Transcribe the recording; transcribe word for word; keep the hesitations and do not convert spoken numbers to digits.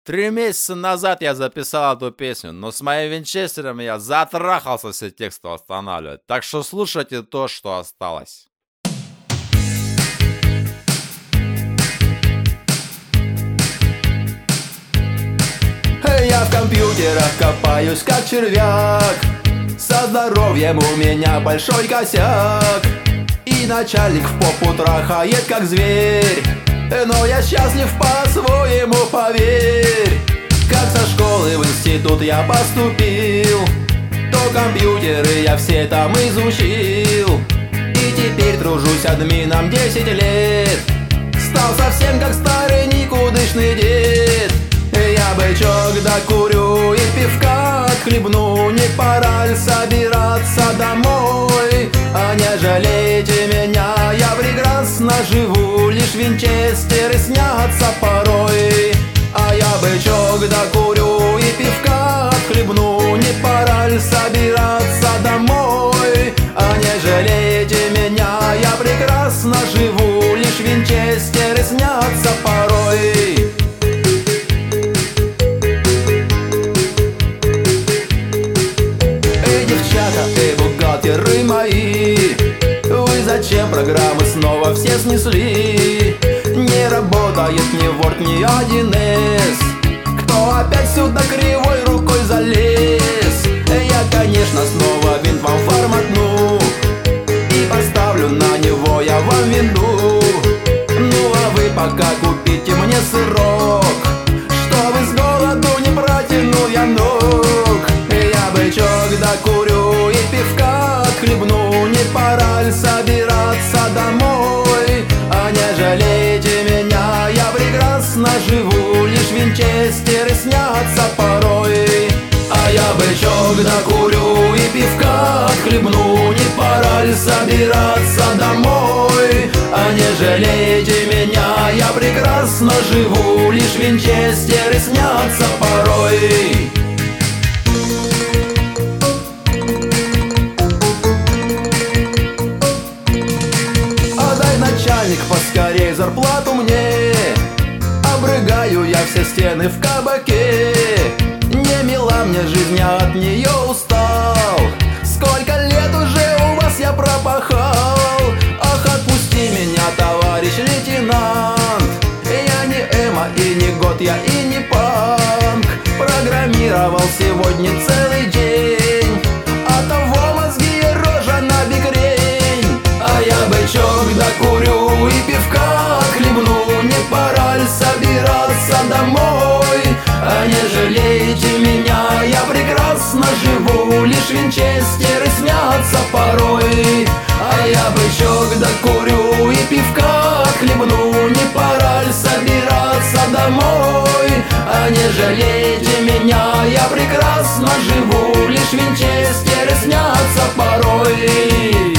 Три месяца назад я записал эту песню, но с моим винчестером я затрахался все тексты восстанавливать. Так что слушайте то, что осталось. Я в компьютерах копаюсь как червяк, со здоровьем у меня большой косяк, и начальник в попу трахает как зверь. Но я счастлив по-своему, поверь. Как со школы в институт я поступил, то компьютеры я все там изучил. И теперь тружусь админом десять лет. Стал совсем как старый никудышный дед. Я бычок докурю и пивка отхлебну. Не пора ли собираться домой? А не жалейте меня, я прекрасно живу. Лишь винчестеры снятся порой. А я бычок докурю и пивка отхлебну. Не пора ли собираться домой? А не жалейте меня, я прекрасно живу. Лишь винчестеры снятся порой. Эй, бухгалтеры мои, вы зачем программы снова все снесли? Не работает ни Word, ни один эс. Кто опять сюда кривой рукой залез? Я, конечно, снова винт вам форматну и поставлю на него я вам винду. Ну а вы пока купите мне сырок, чтобы с голоду не протянул я ног. Я бычок докурю и пивка отхлебну. Не пора ли собираться домой? А не жалейте меня, я прекрасно живу. Лишь винчестеры снятся порой. А я бычок докурю и пивка отхлебну. Не пора ли собираться домой? А не жалейте меня, я прекрасно живу. Лишь винчестеры снятся порой. Начальник, поскорей зарплату мне. Обрыгаю я все стены в кабаке. Не мила мне жизнь, я от нее устал. Сколько лет уже у вас я пропахал. Ах, отпусти меня, товарищ лейтенант. Я не эмо и не год, я и не панк. Программировал сегодня целый день, а того мозги и рожа на бикрень. А я бычок докурю и пивка отхлебну. Не пора ли собираться домой? А не жалейте меня, я прекрасно живу. Лишь винчестеры снятся порой. А я бычок докурю и пивка отхлебну. Не пора ли собираться домой? А не жалейте меня, я прекрасно живу. Лишь винчестеры снятся порой.